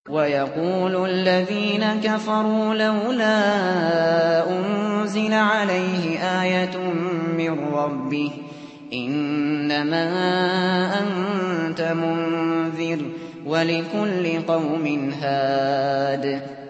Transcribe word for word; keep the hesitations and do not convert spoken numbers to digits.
وَيَقُولُ الَّذِينَ كَفَرُوا لَوْلَا أُنزِلَ عَلَيْهِ آيَةٌ مِّن رَّبِّهِ ۖ إِنَّمَا أَنتَ مُنذِرٌ ۖ وَلِكُلِّ قَوْمٍ هَادٍ